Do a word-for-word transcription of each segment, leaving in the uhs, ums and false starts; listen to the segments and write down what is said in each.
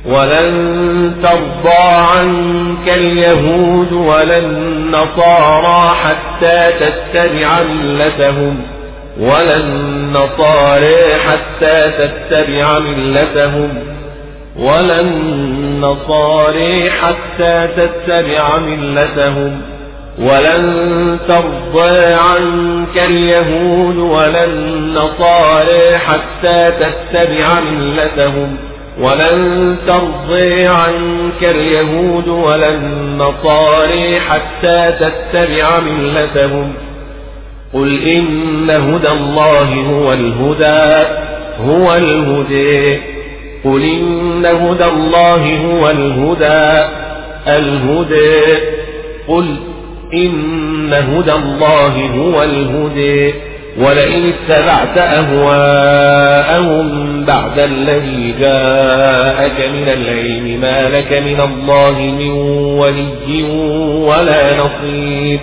ولن ترضى عنك اليهود ولا النصارى حتى تتبع ملتهم ولا النصارى حتى تتبع ملتهم ولا النصارى حتى تتبع ملتهم ولن ترضى عنك اليهود ولا النصارى حتى تتبع ملتهم ولن ترضى عنك اليهود ولا النصارى حتى تتبع ملتهم قل إن هدى الله هو الهدى هو الهدى قل إن هدى الله هو الهدى الهدى قل إن هدى الله هو الهدى ولئن اتبعت أهواءهم بعد الذي جاءك من العلم ما لك من الله من ولي ولا نصير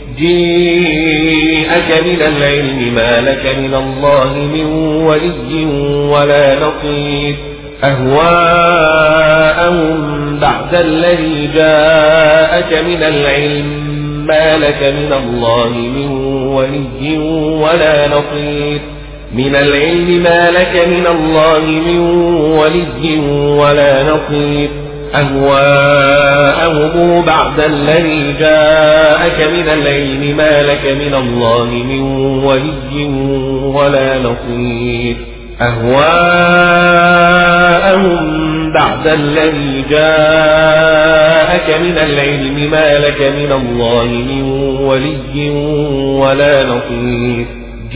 جاءك من العلم ما لك من الله من ولي ولا نصير أهواءهم بعد الذي جاءك من العلم ما لك من الله من ولي ولا نصير من العلم ما لك من الله من ولي ولا نصير أهواءهم بعد الذي جاءك من العلم ما لك من الله من ولي ولا نصير أهواءهم بعد الذي جاءك من العلم ما لك من الله من ولي ولا نصير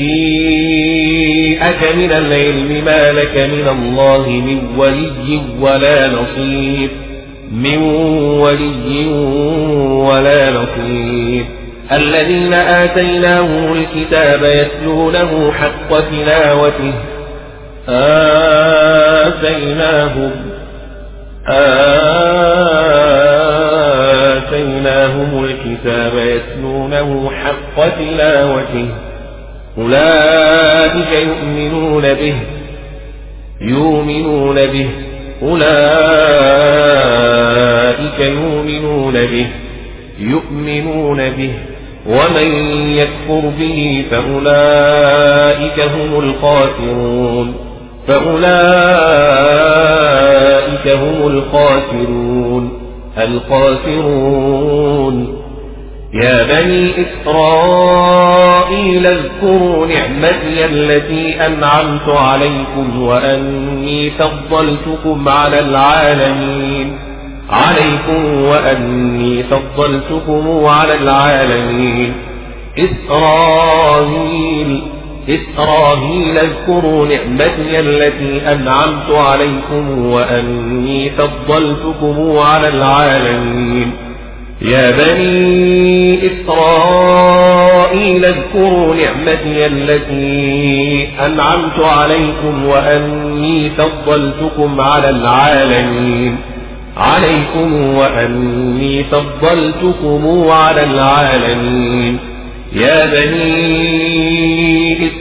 جاءك من العلم ما لك من الله من ولي ولا نصير من ولي ولا نصير الذين آتيناهم الكتاب يتلونه حق تلاوته آتيناهم آتيناهم الكتاب يتلونه حق تلاوته أولئك يؤمنون به يؤمنون به أولئك يؤمنون به يؤمنون به ومن يكفر به فأولئك هم الخاسرون فأولئك هم الخاسرون الخاسرون يا بني إسرائيل اذكروا نعمتي التي أنعمت عليكم وأني فضلتكم على العالمين عليكم وأني فضلتكم على العالمين إسرائيل إسرائيل اذكروا نعمتي التي أنعمت عليكم وأني فضلتكم على العالمين يا بني إسرائيل اذكروا نعمتي التي أنعمت عليكم وأني فضلتكم على العالمين عليكم وأني فضلتكم على العالمين يا بني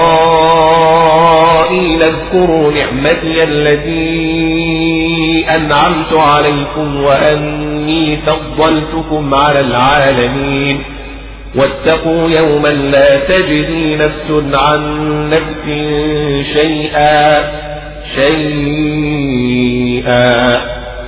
إسرائيل اذكروا نعمتي التي أنعمت عليكم وأني فضلتكم على العالمين واتقوا يوما لا تجزي نفس عن نفس شيئا شيئا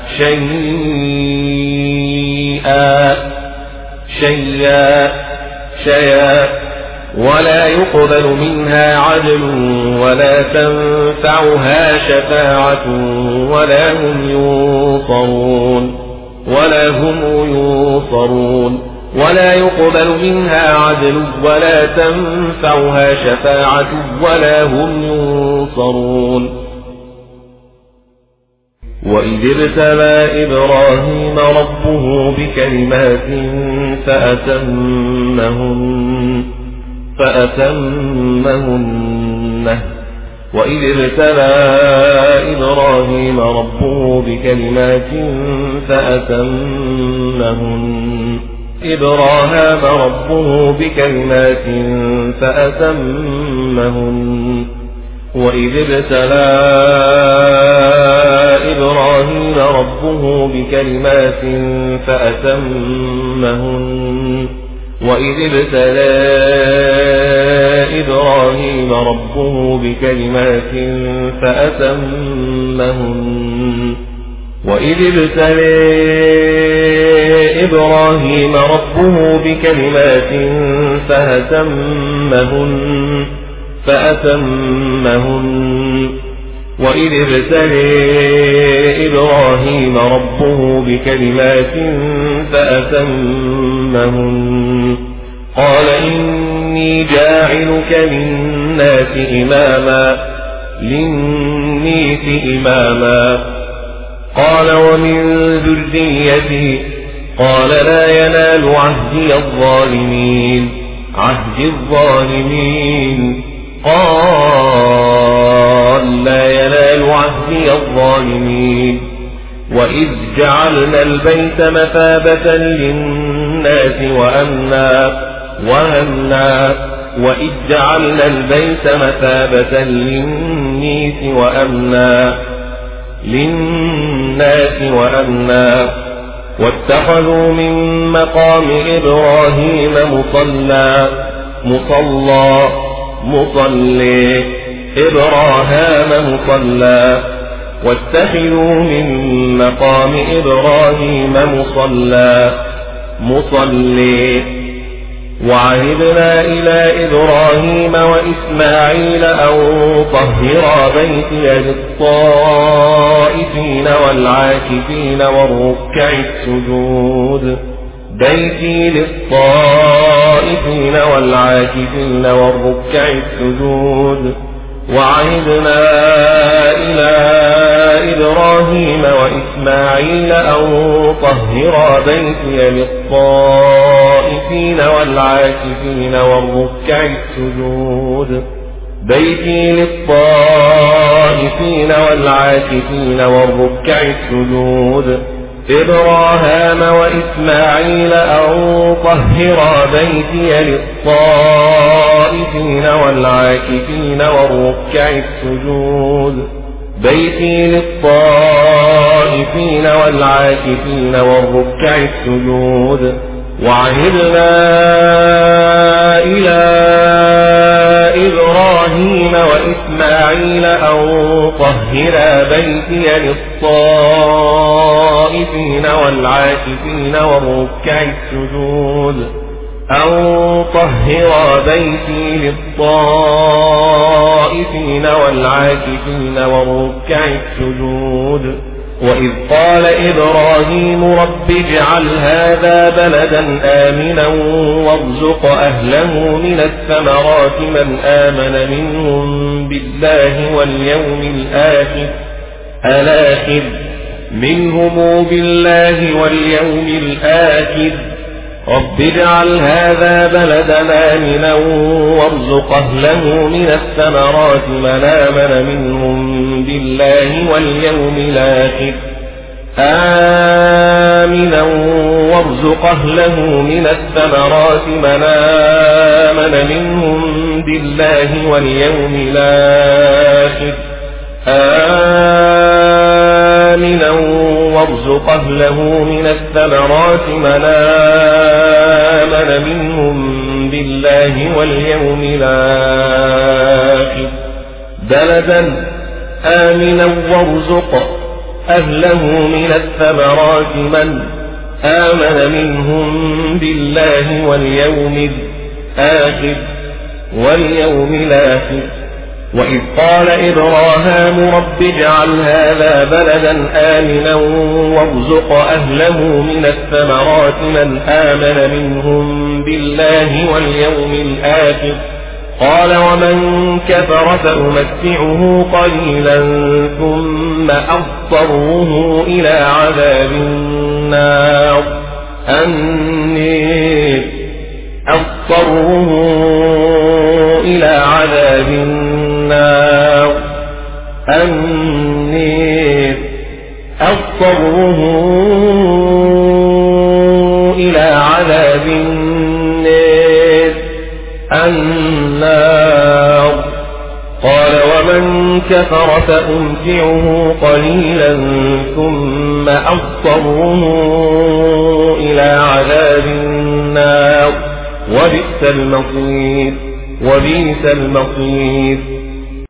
شيئا شيئا شيئا ولا يقبل منها عدل ولا تنفعها شفاعة ولا هم ينصرون ولا هم ينصرون ولا يقبل منها عدل ولا تنفعها شفاعة ولا هم ينصرون وإذ ابتلى إبراهيم ربه بكلمات فأتمهن فأتمهن وإذ ابتلى إبراهيم ربه بكلمات فأتمهن إبراهام ربه بكلمات فأتمهن وإذ ابتلى إبراهيم إبراهيم ربه بكلمات فأتمهن وإذ ابتلى إبراهيم ربه بكلمات فأتمهن وإذ ابتلى إبراهيم ربه بكلمات فأتمهن فأتمهن وإذ ابتلى إبراهيم ربه بكلمات فأتمهن قال إني جاعلك للناس إماما للناس إماما قال ومن ذريتي قال لا ينال عهدي الظالمين عهد الظالمين قال لا ينال عهدي الظالمين وإذ جعلنا البيت مثابة للناس وأمنا وأمنا وإذ جعلنا البيت مثابة للناس وأمنا للناس وأمنا واتخذوا من مقام إبراهيم مصلى مصلى مصلي إبراهام مصلى واتخذوا من مقام إبراهيم مصلى مصلي وعهدنا إلى إبراهيم وإسماعيل أن طهرا بيتي للطائفين والعاكفين والركع السجود بيتي للطائفين والعاكفين والركع السجود وعهدنا إلى إبراهيم وإسماعيل أن طهرا بيتي للطائفين والعاكفين والركع السجود بيتي للطائفين والعاكفين والركع السجود إبراهام وإسماعيل أن طهرا بيتي للطائفين والعاكفين والركع السجود بيتي للطائفين والعاكفين والركع السجود وعهدنا إلى إبراهيم وإسماعيل أن طهرا بيتي للطائفين والعاكفين والركع السجود أن طهرا بيتي للطائفين والعاكفين والركع السجود وإذ قال إبراهيم رب اجعل هذا بلدا آمنا وارزق أهله من الثمرات من آمن منهم بالله واليوم الآخر الآخر منهم بالله واليوم الآخر رب اجعل هذا بلدا آمنا وارزق أهله من الثمرات من آمن منهم بالله واليوم الآخر آمنا وارزق أهله من الثمرات من آمن منهم بالله واليوم الآخر آمنا وارزق أهله من الثمرات من آمن منهم بالله واليوم الآخر بلدا آمنا وارزق أهله من الثمرات من آمن منهم بالله واليوم الآخر واليوم الآخر وإذ قال إبراهام رب اجعل هذا بلدا آمنا وارزق أهله من الثمرات من آمن منهم بالله واليوم الآخر قال ومن كفر فأمتعه قليلا ثم أضطره إلى عذاب النار النار أضطره إلى عذاب النار النار أضطره إلى عذاب النار النار قال ومن كفر فأمتعه قليلا ثم أضطره إلى عذاب النار وبئس المصير وبئس المصير